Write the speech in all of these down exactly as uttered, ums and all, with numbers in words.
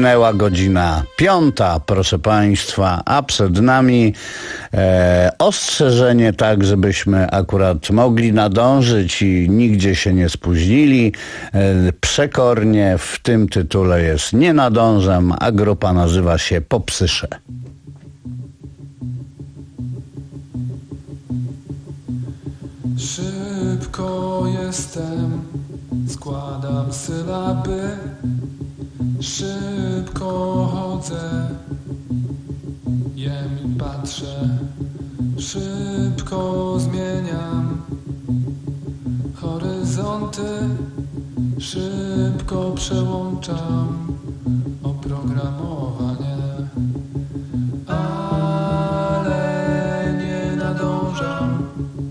Minęła godzina piąta, proszę Państwa, a przed nami e, ostrzeżenie tak, żebyśmy akurat mogli nadążyć i nigdzie się nie spóźnili. E, przekornie w tym tytule jest Nie nadążam, a grupa nazywa się Popsysze. Szybko jestem, składam sylaby, szybko chodzę, jem i patrzę, szybko zmieniam horyzonty, szybko przełączam oprogramowanie, ale nie nadążam.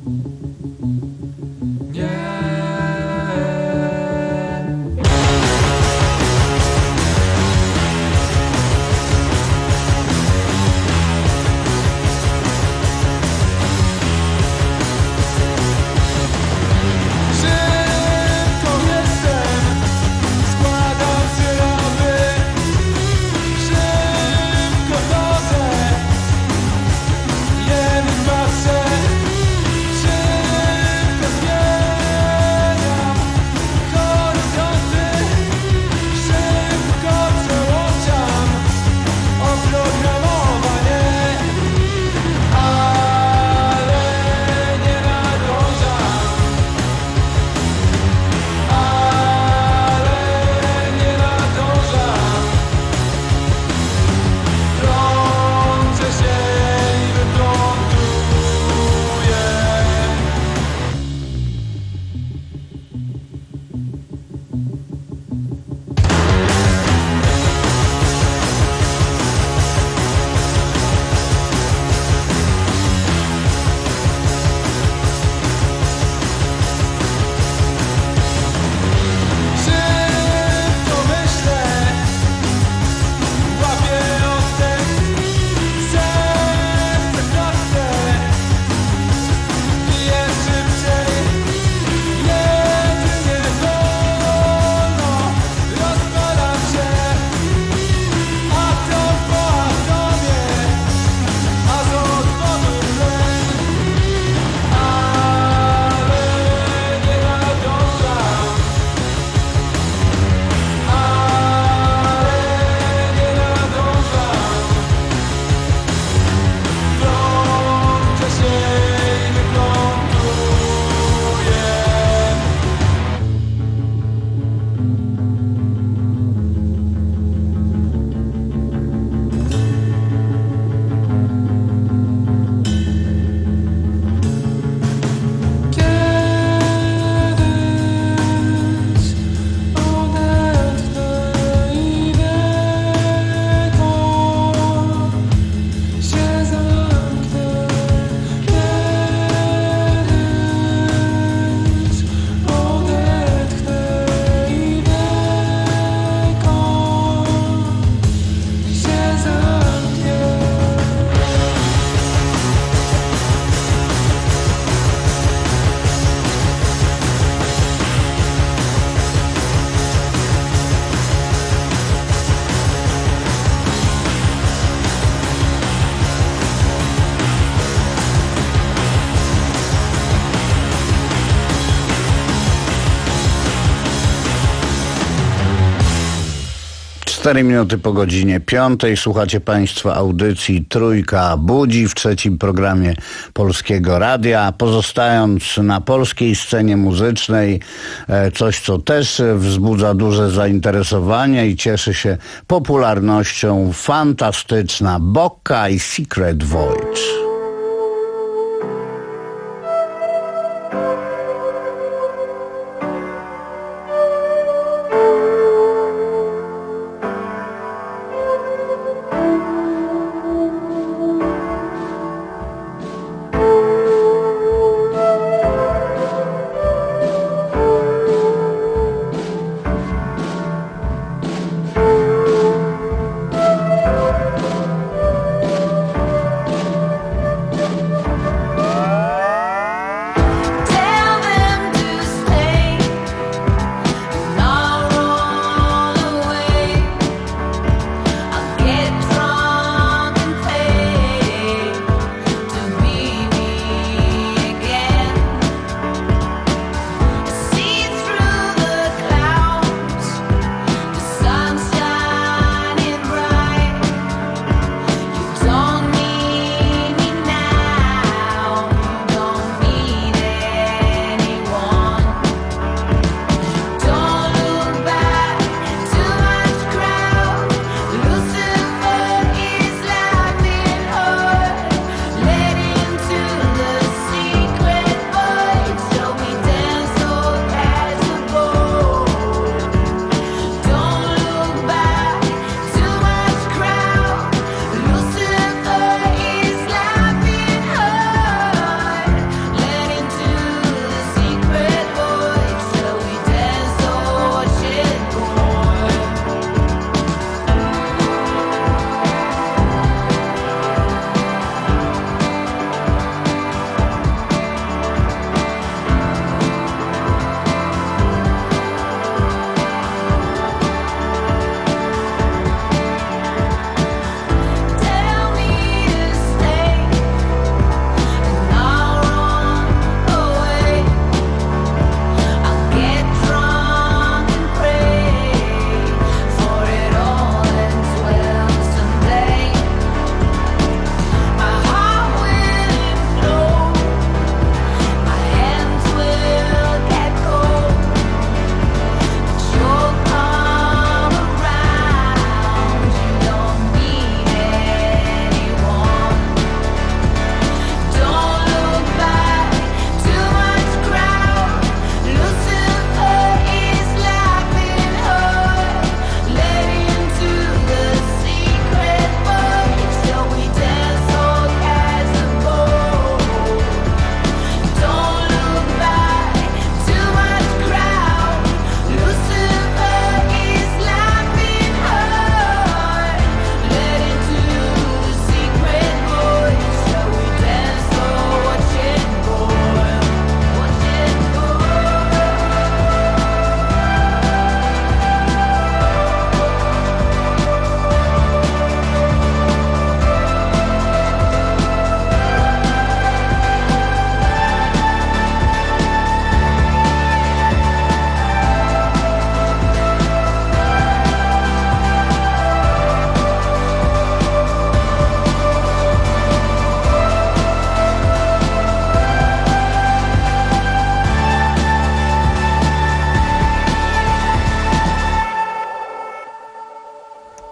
Cztery minuty po godzinie piątej słuchacie Państwa audycji Trójka Budzi w trzecim programie Polskiego Radia. Pozostając na polskiej scenie muzycznej, coś co też wzbudza duże zainteresowanie i cieszy się popularnością, fantastyczna Bokka i Secret Voyage.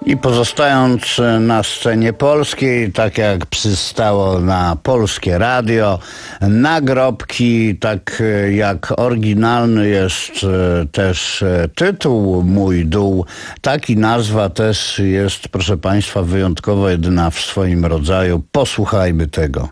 I pozostając na scenie polskiej, tak jak przystało na Polskie Radio, nagrobki, tak jak oryginalny jest też tytuł Mój dół, tak i nazwa też jest, proszę Państwa, wyjątkowo jedyna w swoim rodzaju. Posłuchajmy tego.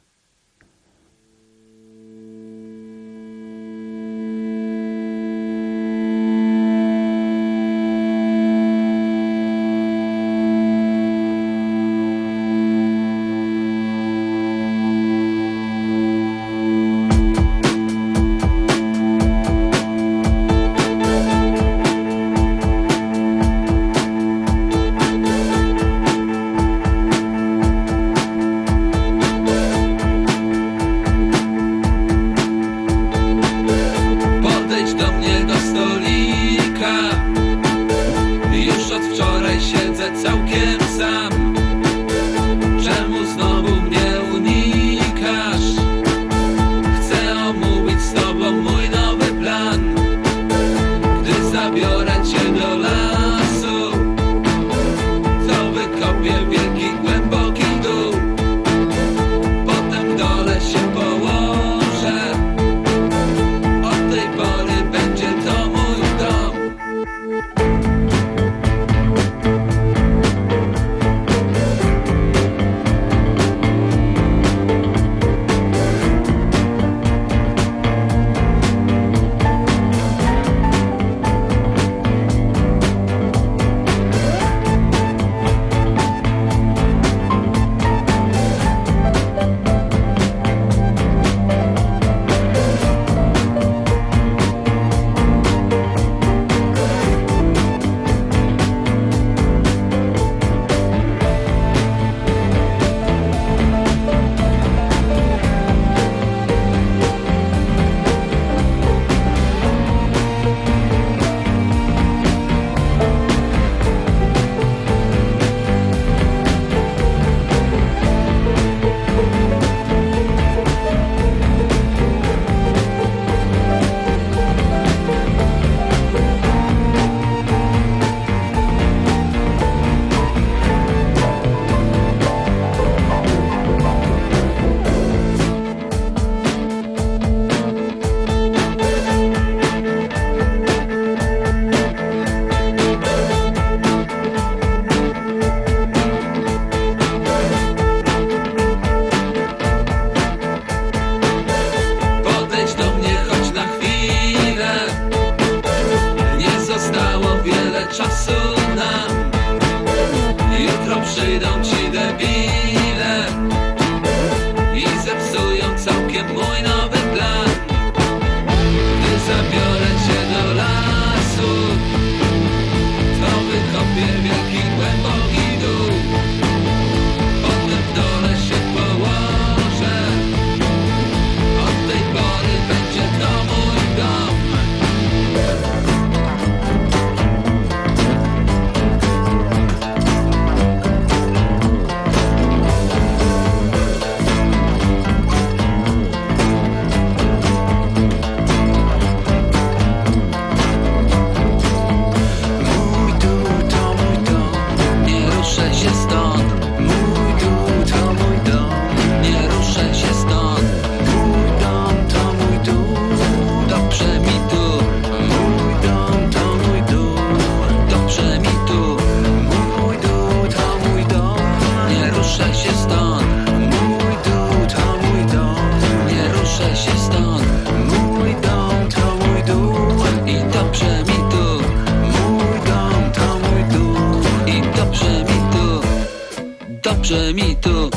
Dobrze mi tu,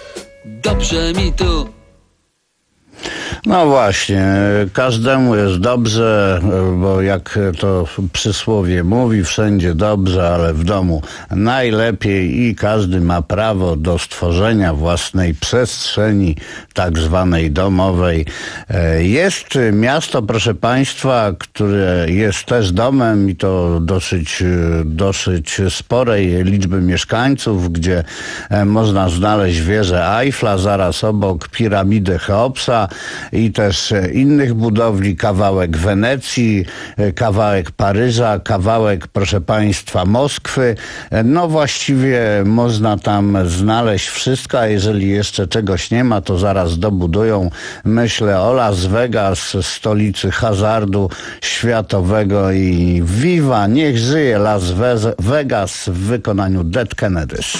dobrze mi tu. No właśnie, każdemu jest dobrze, bo jak to przysłowie mówi, wszędzie dobrze, ale w domu najlepiej i każdy ma prawo do stworzenia własnej przestrzeni, tak zwanej domowej. Jest miasto, proszę Państwa, które jest też domem i to dosyć, dosyć sporej liczby mieszkańców, gdzie można znaleźć wieżę Eiffla, zaraz obok piramidę Cheopsa i też innych budowli, kawałek Wenecji, kawałek Paryża, kawałek, proszę państwa, Moskwy. No właściwie można tam znaleźć wszystko, a jeżeli jeszcze czegoś nie ma, to zaraz dobudują. Myślę o Las Vegas, stolicy hazardu światowego, i viva, niech żyje Las Vegas w wykonaniu Dead Kennedys.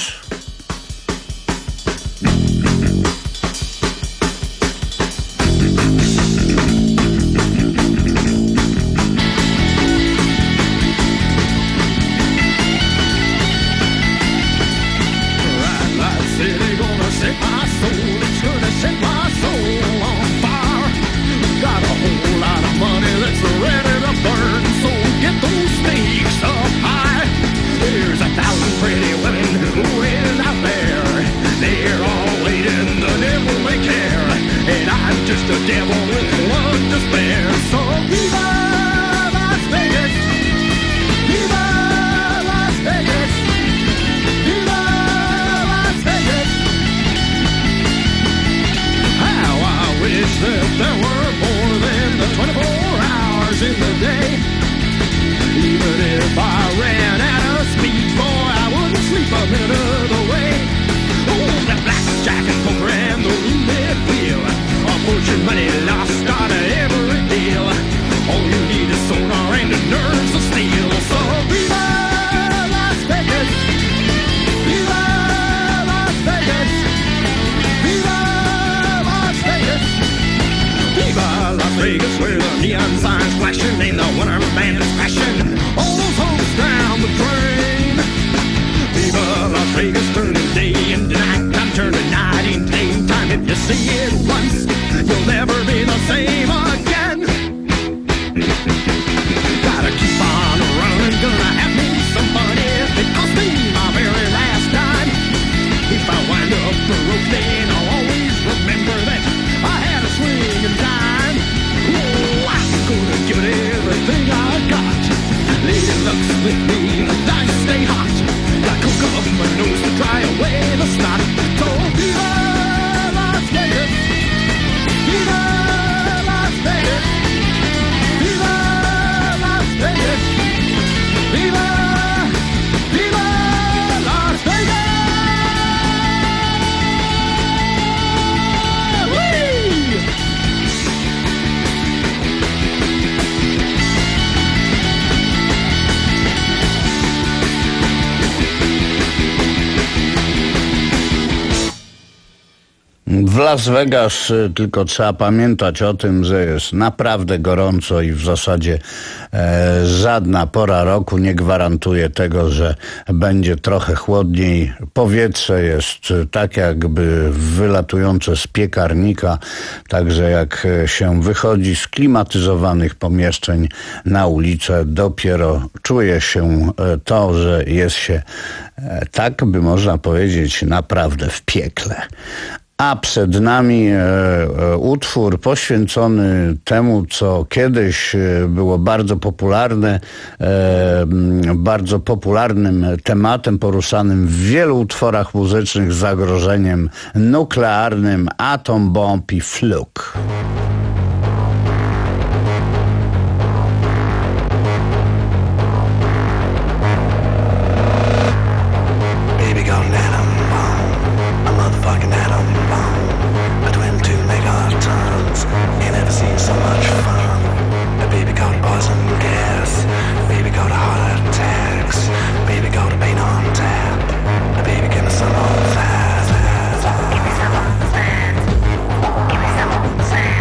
W Las Vegas tylko trzeba pamiętać o tym, że jest naprawdę gorąco i w zasadzie e, żadna pora roku nie gwarantuje tego, że będzie trochę chłodniej. Powietrze jest tak jakby wylatujące z piekarnika, także jak się wychodzi z klimatyzowanych pomieszczeń na ulicę, dopiero czuje się to, że jest się, e, tak by można powiedzieć, naprawdę w piekle. A przed nami e, e, utwór poświęcony temu, co kiedyś było bardzo popularne, e, bardzo popularnym tematem poruszanym w wielu utworach muzycznych z zagrożeniem nuklearnym, Atom Bomb i Fluke. Give me some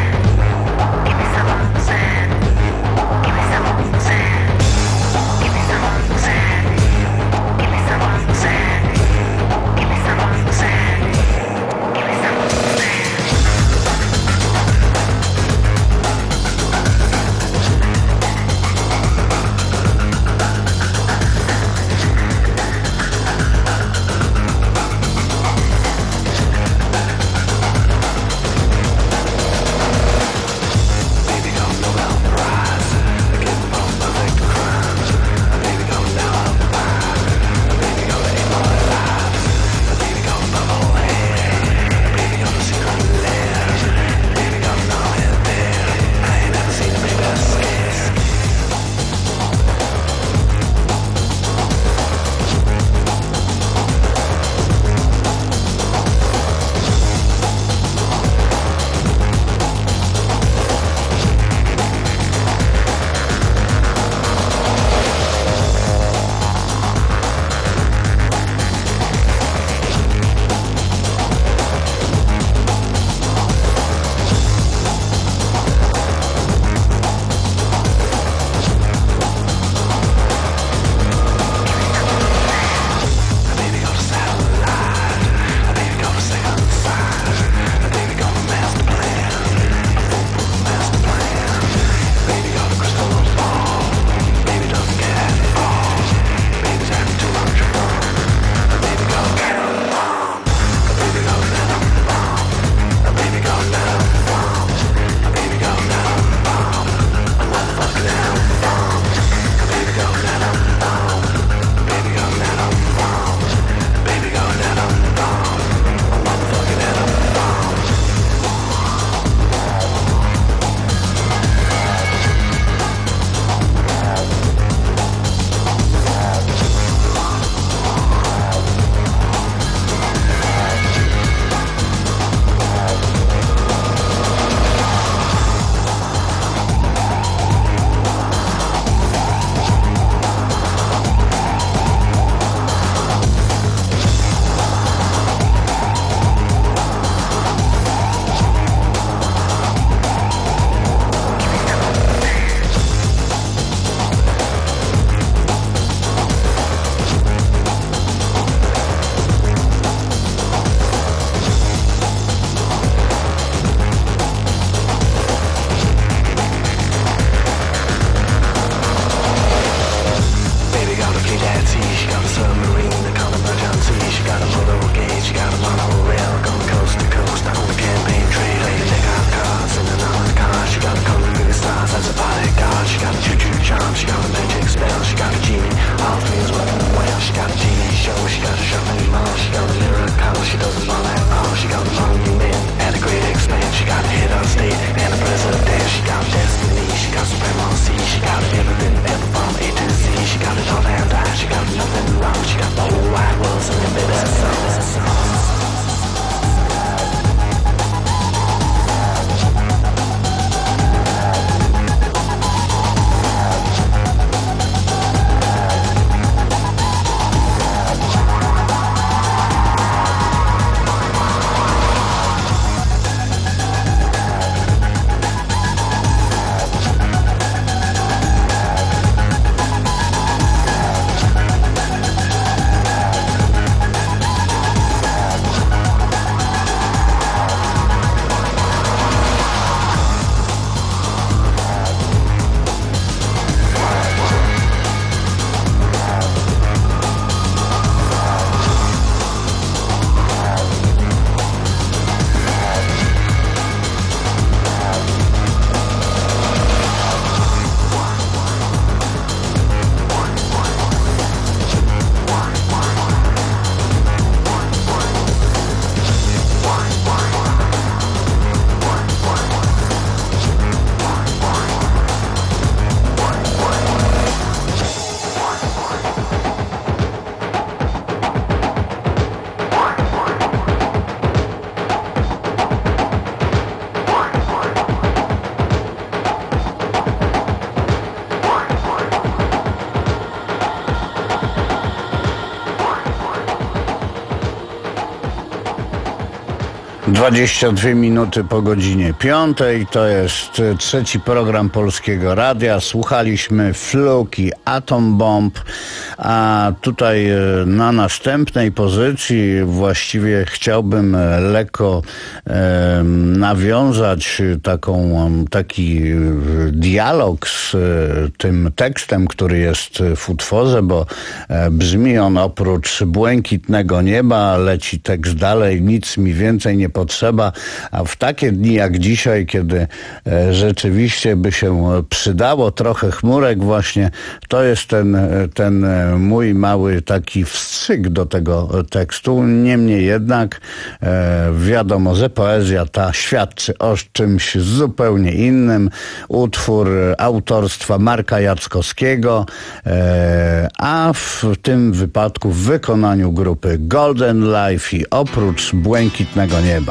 dwadzieścia dwie minuty po godzinie piątej. To jest trzeci program Polskiego Radia. Słuchaliśmy Fluke i Atom Bomb, a tutaj na następnej pozycji właściwie chciałbym lekko e, nawiązać taką, taki dialog z tym tekstem, który jest w utworze, bo e, brzmi on: oprócz błękitnego nieba leci tekst dalej, nic mi więcej nie potrzeba, a w takie dni jak dzisiaj, kiedy e, rzeczywiście by się przydało trochę chmurek właśnie, to jest ten, ten mój mały taki wstrzyk do tego tekstu. Niemniej jednak e, wiadomo, że poezja ta świadczy o czymś zupełnie innym. Utwór autorstwa Marka Jackowskiego, e, a w tym wypadku w wykonaniu grupy Golden Life i Oprócz błękitnego nieba.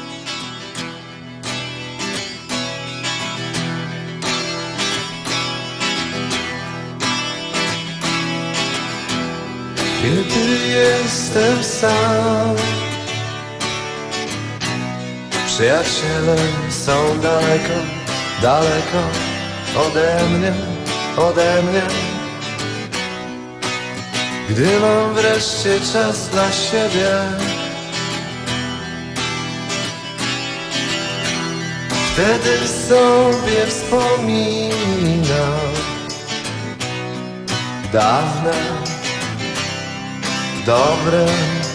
Kiedy jestem sam, przyjaciele są daleko, daleko ode mnie, ode mnie. Gdy mam wreszcie czas dla siebie, wtedy sobie wspominam dawne, dobre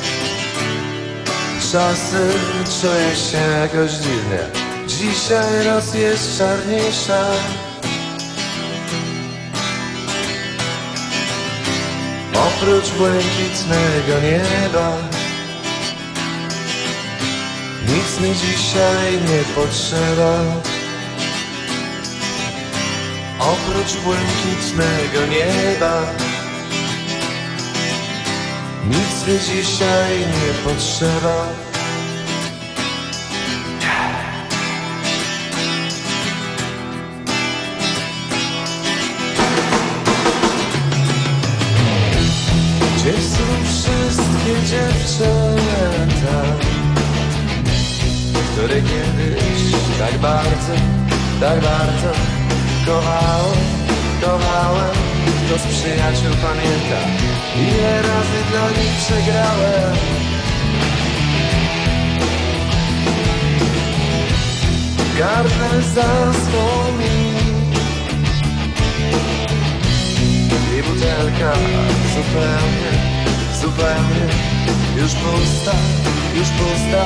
czasy. Czuję się jakoś dziwnie, dzisiaj noc jest czarniejsza. Oprócz błękitnego nieba nic mi dzisiaj nie potrzeba. Oprócz błękitnego nieba nic mi dzisiaj nie potrzeba. Gdzie są wszystkie dziewczęta, które kiedyś tak bardzo, tak bardzo kochałem, kochałem? Kto z przyjaciół pamięta, ile razy dla nich przegrałem? Gardle zaschło mi i butelka zupełnie, zupełnie już pusta, już pusta.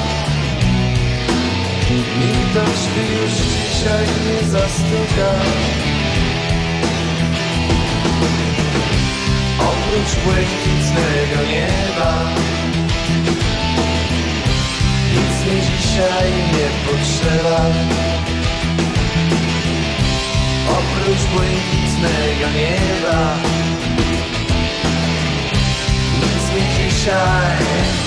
Nikt do drzwi już dzisiaj nie zastuka. Oprócz błękitnego nieba nic mi dzisiaj nie potrzeba. Oprócz błękitnego nieba nic mi dzisiaj.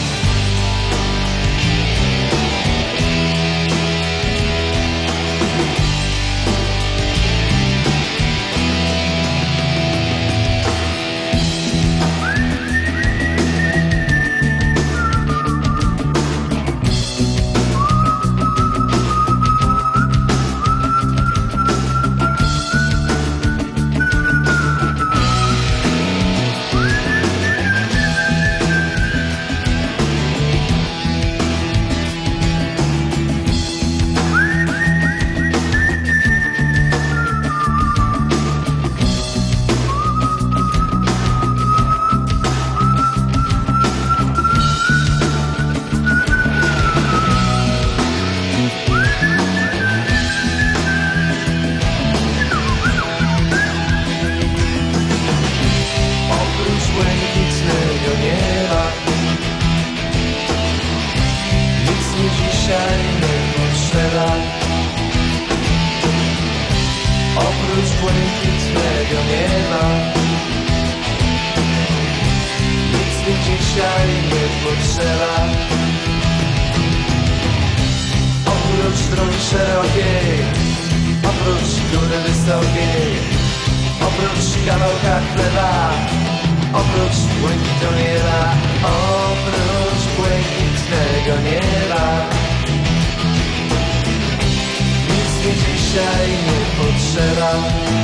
Oprócz kawałka chleba, oprócz błękitnego nieba, oprócz błękitnego nieba. sera.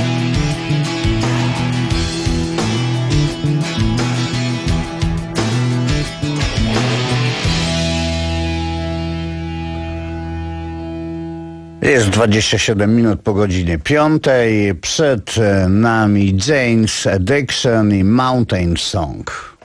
Jest dwadzieścia siedem minut po godzinie piątej. Przed nami Jane's Addiction i Mountain Song.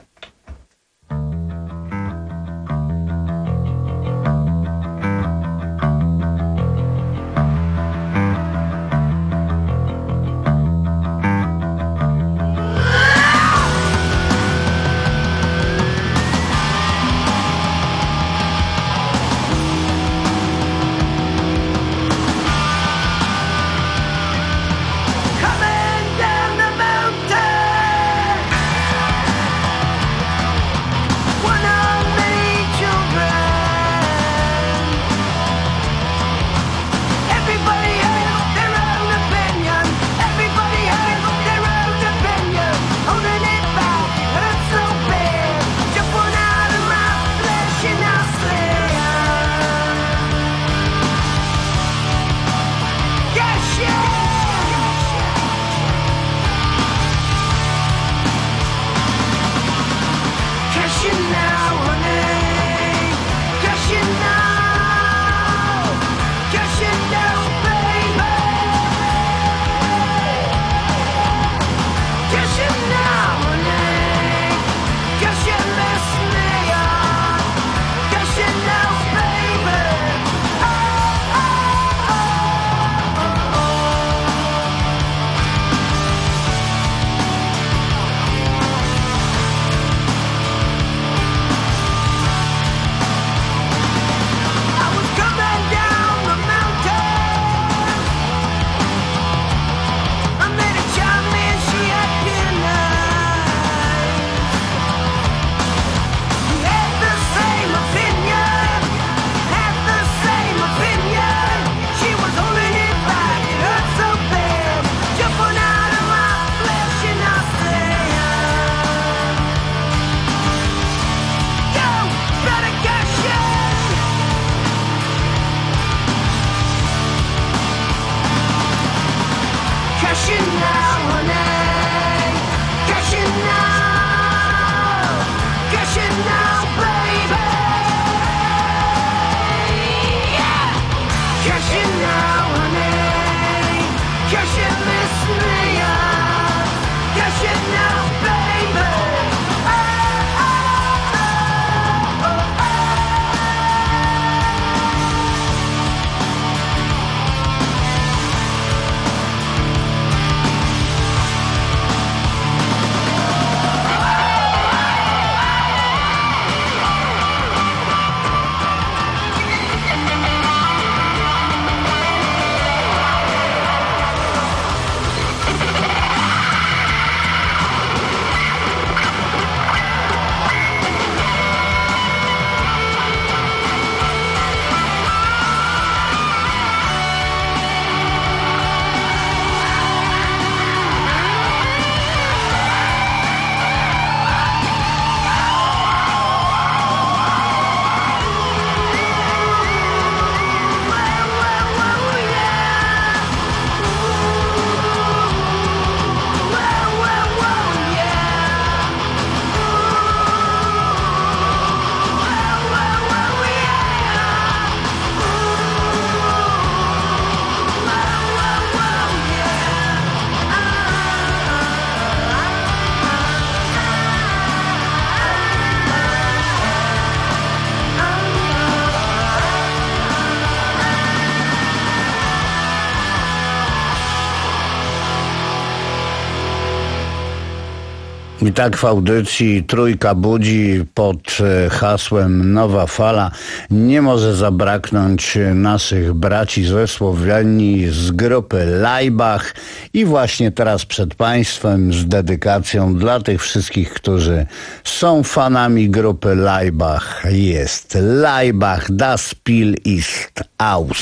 I tak w audycji Trójka Budzi pod hasłem Nowa Fala nie może zabraknąć naszych braci ze Słowenii z grupy Laibach i właśnie teraz przed Państwem z dedykacją dla tych wszystkich, którzy są fanami grupy Laibach jest Laibach, das Spiel ist aus.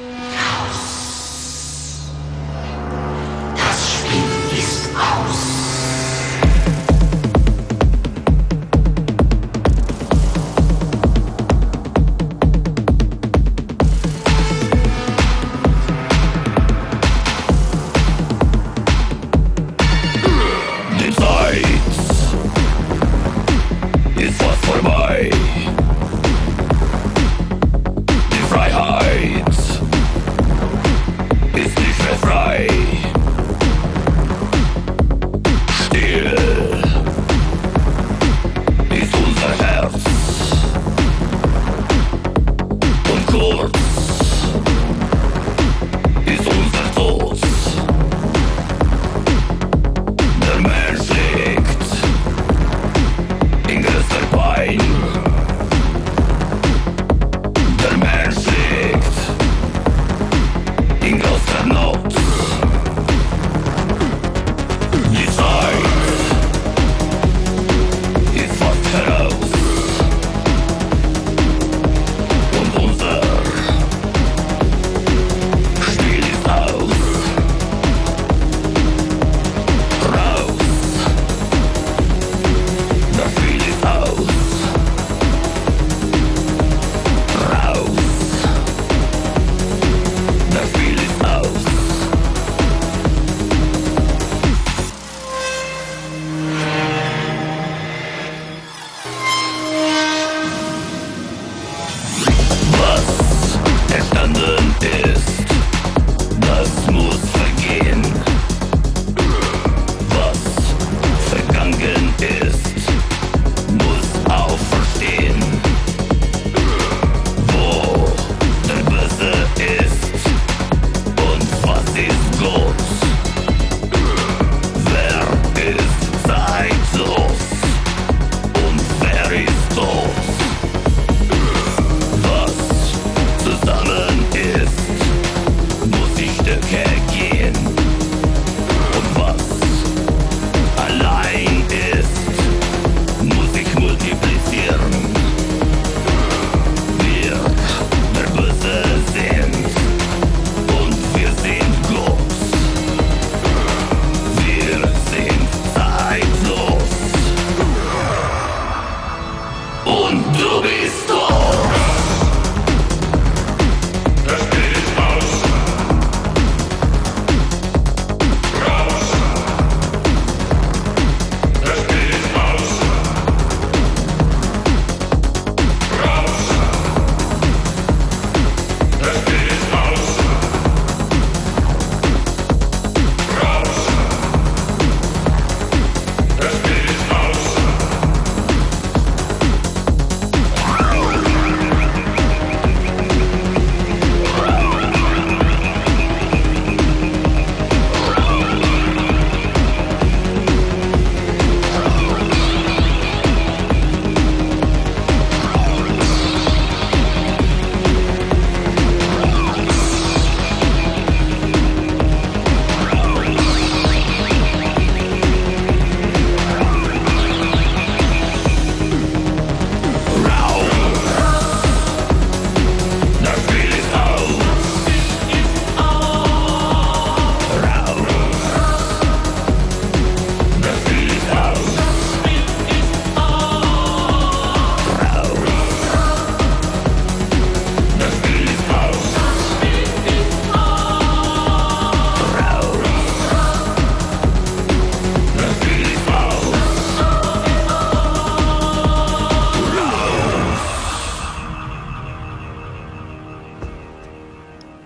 Das Spiel ist aus.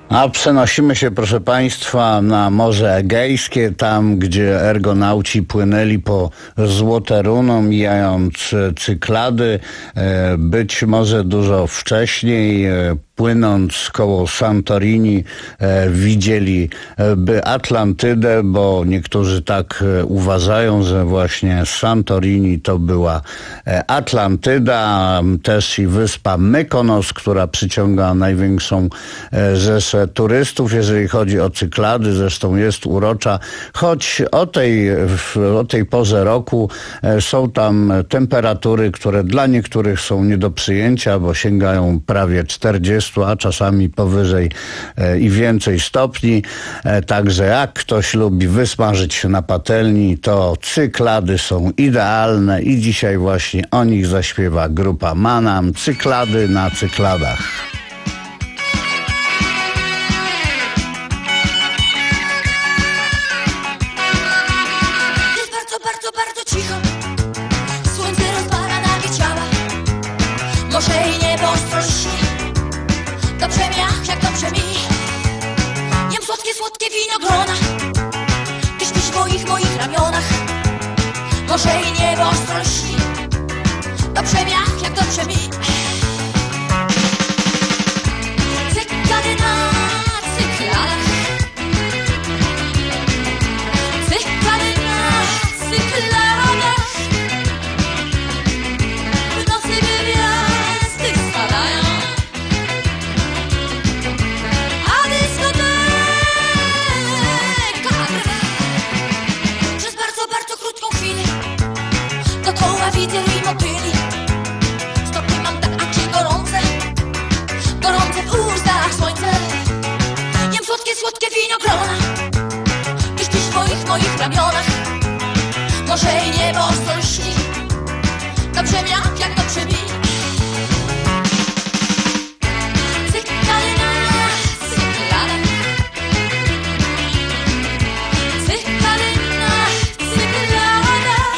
A przenosimy się, proszę Państwa, na Morze Egejskie, tam gdzie ergonauci płynęli po Złote Runo, mijając Cyklady, być może dużo wcześniej, płynąc koło Santorini, e, widzieliby Atlantydę, bo niektórzy tak e, uważają, że właśnie Santorini to była e, Atlantyda, też i wyspa Mykonos, która przyciąga największą e, rzeszę turystów, jeżeli chodzi o Cyklady, zresztą jest urocza, choć o tej, w, o tej porze roku e, są tam temperatury, które dla niektórych są nie do przyjęcia, bo sięgają prawie czterdziestu, a czasami powyżej e, i więcej stopni. E, także jak ktoś lubi wysmażyć się na patelni, to Cyklady są idealne i dzisiaj właśnie o nich zaśpiewa grupa Manam. Cyklady na Cykladach. Jest bardzo, bardzo, bardzo cicho. Słońce rozpala nagie ciała. Może i niebo ostro lśni. Dobrze mi, ach, jak dobrze mi. Jem słodkie, słodkie winogrona. Ty śpisz w moich, moich ramionach. Może i niebo ostro lśni. Dobrze mi, ach, jak dobrze mi. Cyklady na cykladach. Cyklady na cykladach. W nocy gwiazdy spadają. Przez bardzo, bardzo krótką chwilę dookoła widzę i motyli. Stopy mam takie gorące, gorące w ustach słońce. Jem słodkie, słodkie winogrona. Ty śpisz w moich, moich ramionach. Może i niebo ostro lśni. Dobrze mi, jak, jak dobrze mi. Cyklady na cykladach. Cyklady na cykladach.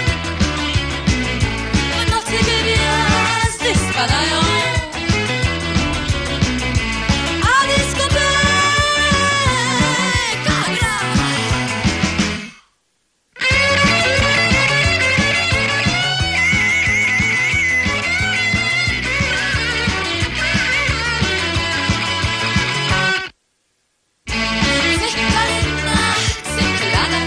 W nocy gwiazdy spadają. A dyskoteka gra. Cyklady na cykladach.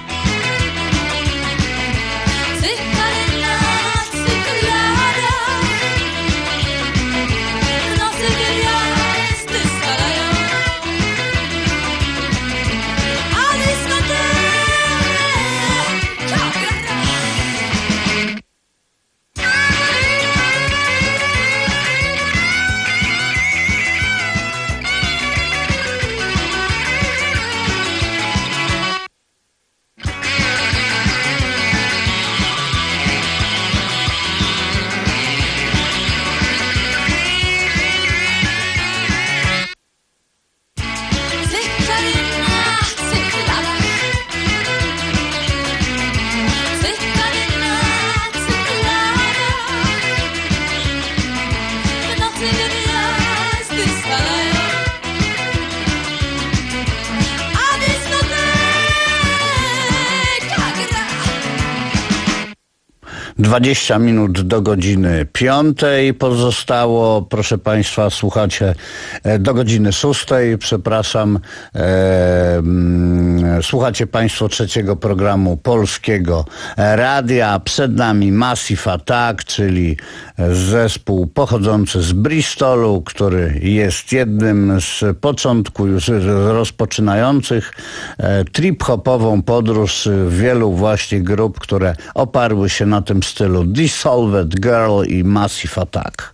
Cyklady na cykladach. W nocy gwiazdy spadają. A dyskoteka gra. Cyklady na cykladach. Cyklady na cykladach. W nocy gwiazdy spadają. A dyskoteka gra. dwadzieścia minut do godziny piątej pozostało. Proszę Państwa, słuchacie e, do godziny szóstej, przepraszam. E, mm, słuchacie Państwo trzeciego programu Polskiego Radia. Przed nami Massive Attack, czyli zespół pochodzący z Bristolu, który jest jednym z początku już rozpoczynających e, trip-hopową podróż wielu właśnie grup, które oparły się na tym stylu Dissolved Girl i Massive Attack.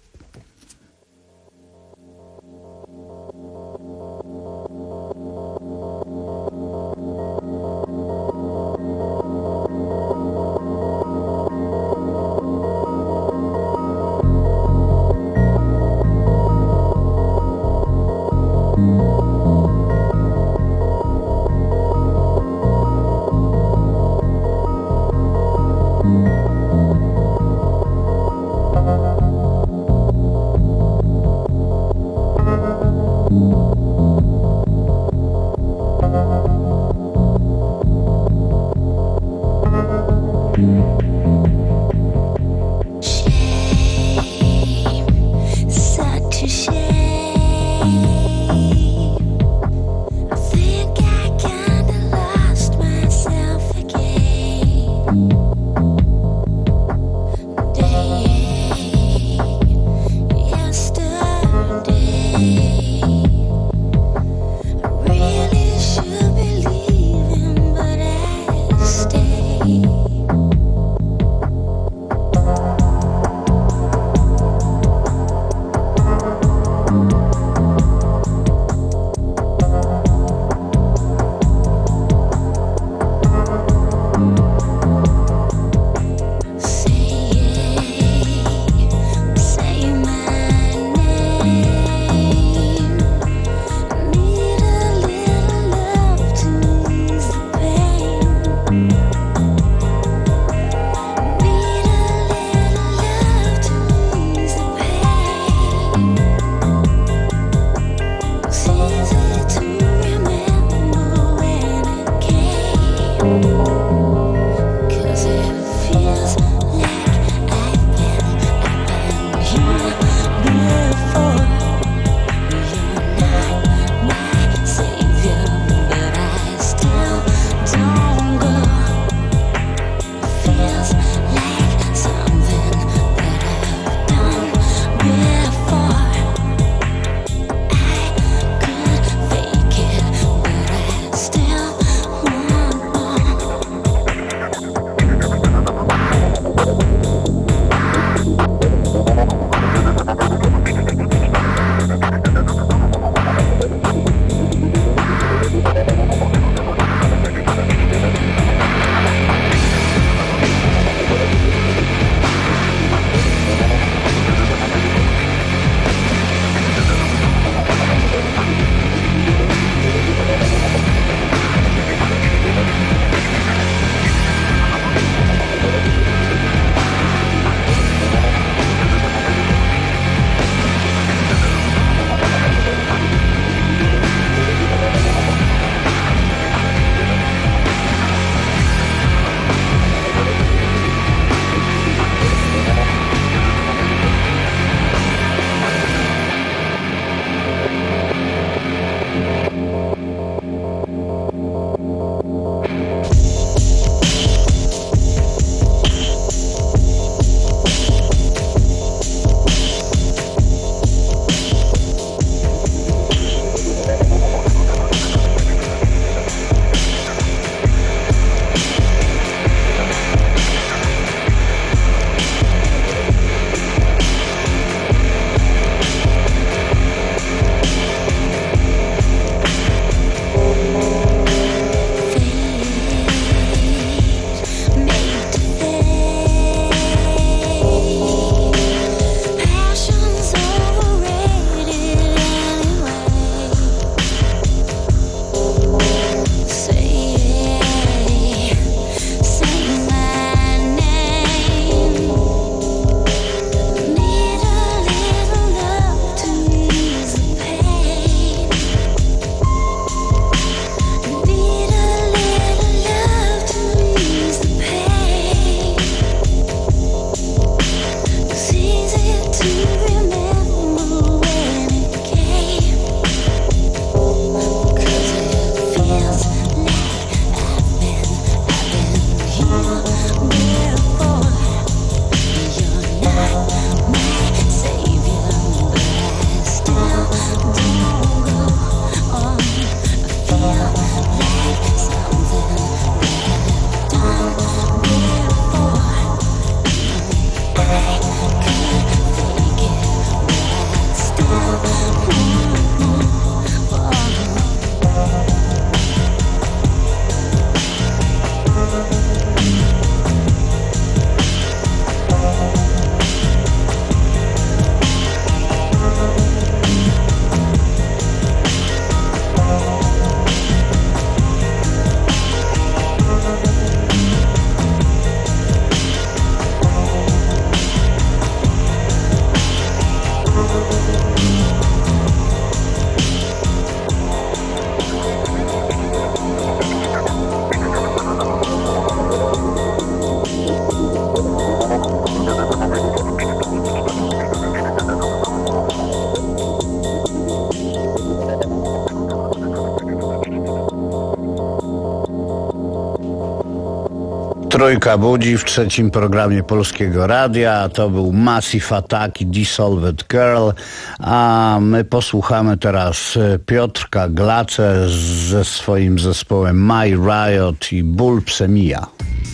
Trójka budzi w trzecim programie Polskiego Radia. To był Massive Attack i Dissolved Girl. A my posłuchamy teraz Piotrka Glacze ze swoim zespołem My Riot i Ból przemija.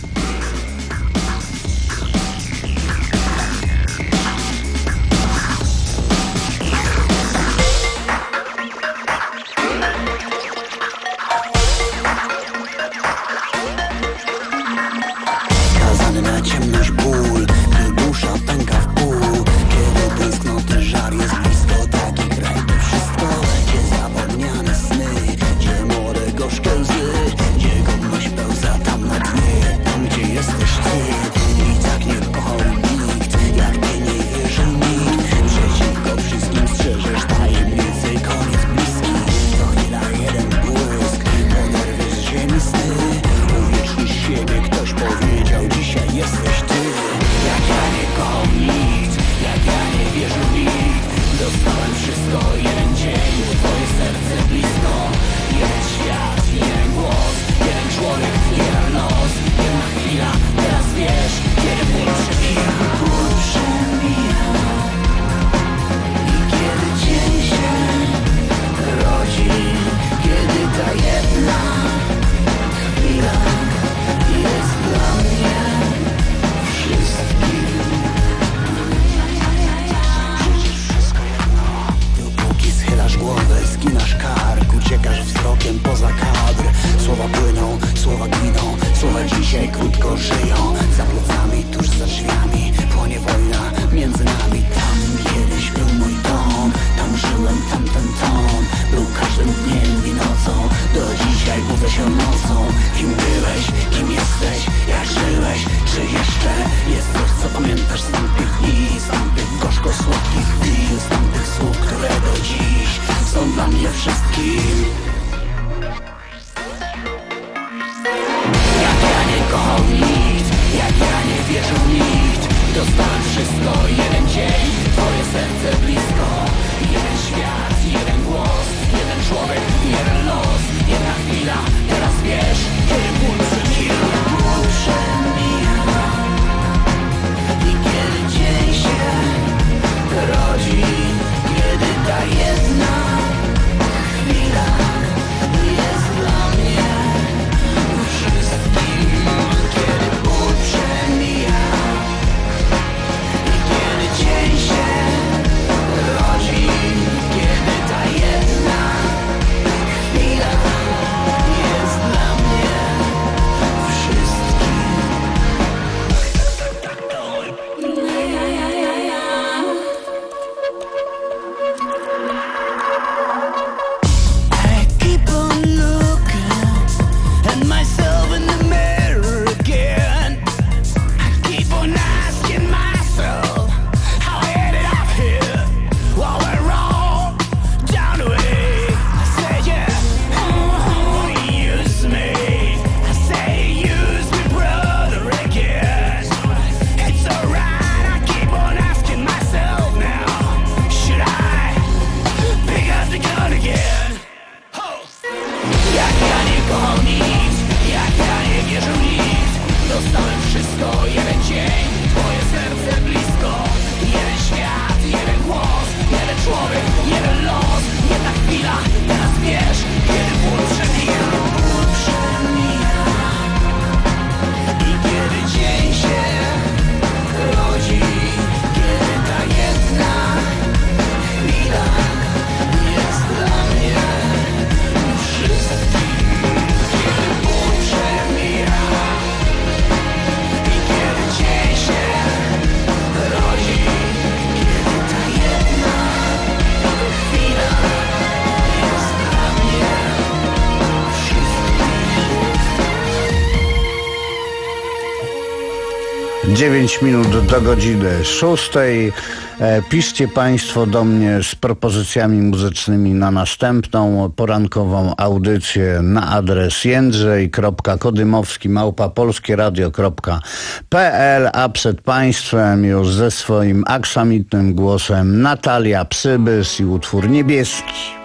dziewięć minut do godziny szóstej. E, piszcie Państwo do mnie z propozycjami muzycznymi na następną porankową audycję na adres jędrzej kropka kodymowski małpa polskieradio kropka p l, a przed Państwem już ze swoim aksamitnym głosem Natalia Przybys i utwór Niebieski.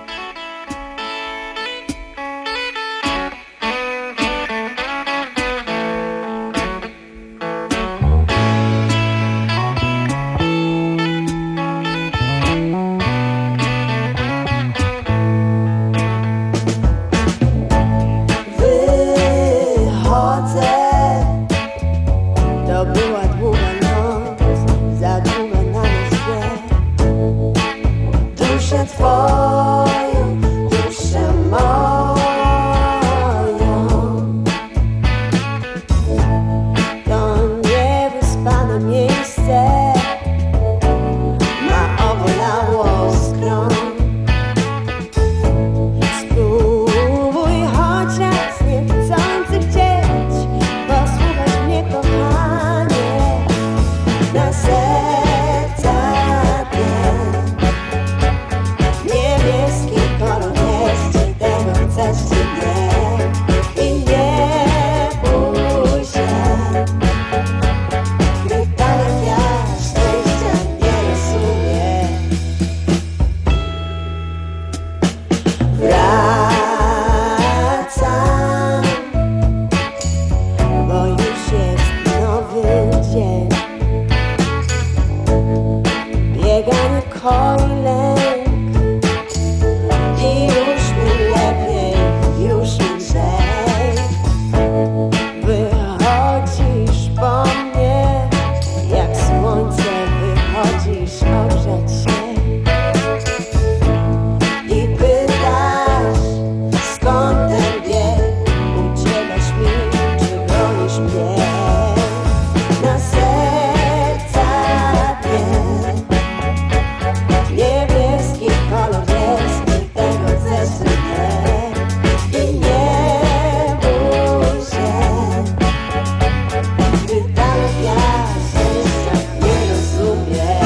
wracam, bo już jest nowy dzień. Biega mi koi lęk i już mi lepiej, już mi lżej. Wychodzisz po mnie, jak słońce wychodzisz ogrzać się. I pytasz, skąd ten bieg, uciekasz mi, czy bronisz mnie. Na serca bieg, niebieski kolor jest i tego zeszyję. I nie bój się, gdy dalej ja szczęścia nie rozumiem.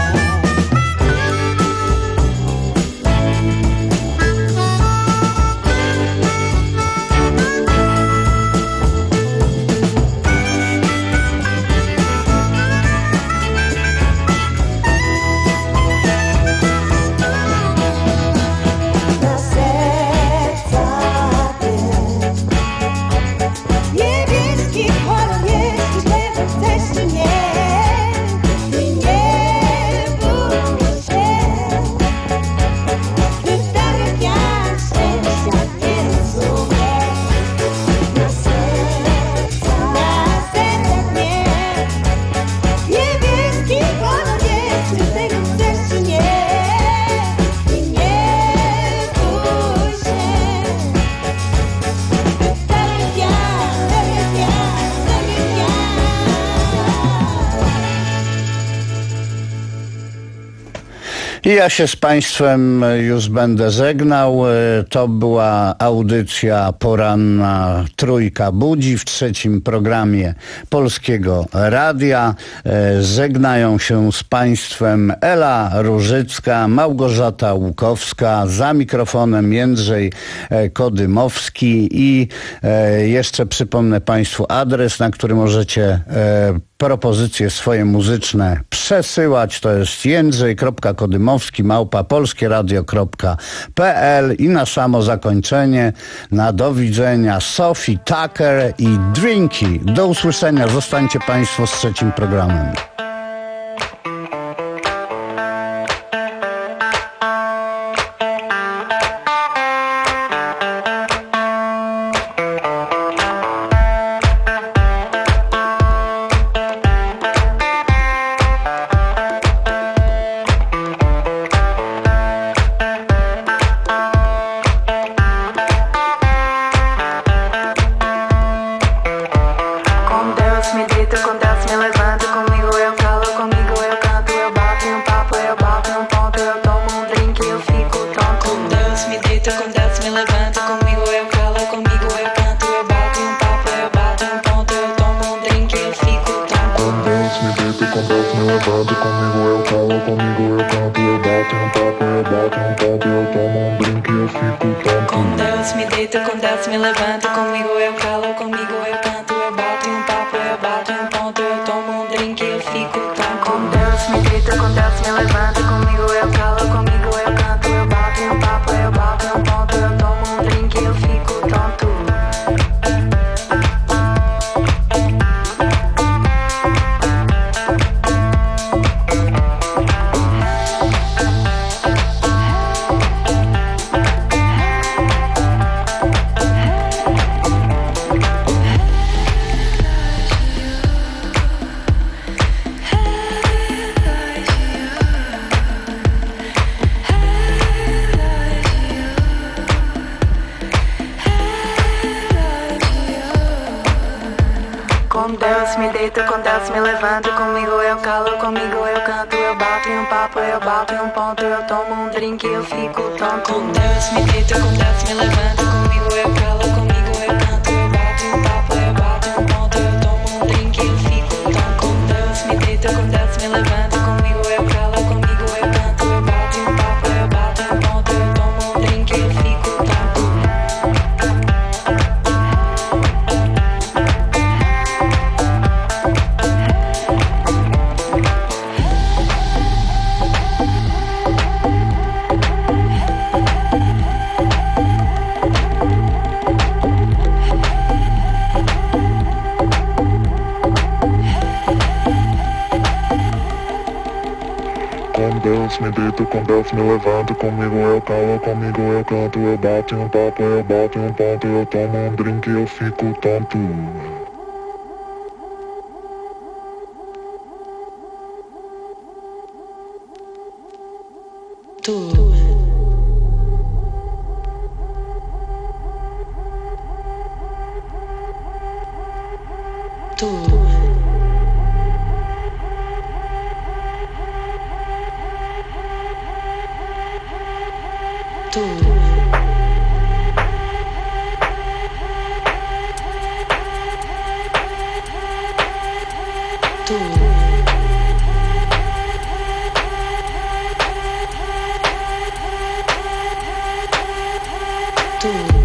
Na serca bieg, niebieski kolor jest i tego chcesz czy nie. I nie bój się, gdy tak jak ja szczęścia nie rozumiesz. Na serca, na serca bieg, niebieski kolor jest i tego chcesz czy nie. I nie bój się, tak jak ja, tak jak ja, tak jak ja. I ja się z Państwem już będę żegnał. To była audycja poranna Trójka Budzi w trzecim programie Polskiego Radia. Żegnają się z Państwem Ela Różycka, Małgorzata Łukowska, za mikrofonem Jędrzej Kodymowski i jeszcze przypomnę Państwu adres, na który możecie propozycje swoje muzyczne przesyłać. To jest jędrzej.kodymowski małpa polskieradio kropka p l i na samo zakończenie na do widzenia Sophie Tucker i Drinky. Do usłyszenia. Zostańcie Państwo z trzecim programem. Com Deus me deito, com Deus me levanto, comigo eu falo, comigo eu canto, eu bato em um papo, eu bato em um ponto, eu tomo um drink e eu fico tonto. Com Deus me deito, com Deus me levanto, comigo eu falo, comigo eu canto, eu bato em um papo, eu bato em um ponto, eu tomo um drink e eu fico tonto. Com Deus me deito, com Deus me levanto, comigo eu falo, comigo eu canto, eu bato em um papo, eu bato em um ponto, eu tomo um drink e eu fico tonto. Com Deus me deito, com Deus me levanto, comigo eu falo, comigo eu canto, eu bato em um papo, eu bato em um ponto, eu tomo um drink e eu fico tonto. Com Deus me deito, com Deus me levanto, comigo eu falo, comigo eu canto, eu bato em um papo, eu bato em um ponto, eu tomo um drink e eu fico tonto. Com Deus me deito, com Deus me levanto, comigo eu calo, comigo eu canto, eu bato em um papo, eu bato em um ponto, eu tomo um drink e eu fico tonto. Com Deus me deito, com Deus me levanto, comigo eu calo, comigo eu canto, eu bato em um papo, eu bato em um ponto, eu tomo um drink e eu fico tonto. Com Deus me deito, com Deus me levanto, comigo eu calo, comigo eu canto, eu bato em um papo, eu bato em um ponto, eu tomo um drink e eu fico tonto. deito, com Deus me levanto. Comigo eu calo, comigo eu canto. Eu bato um papo, eu bato um ponto. Eu tomo um drink e eu fico tonto. Tu Tu Tu Tu Tu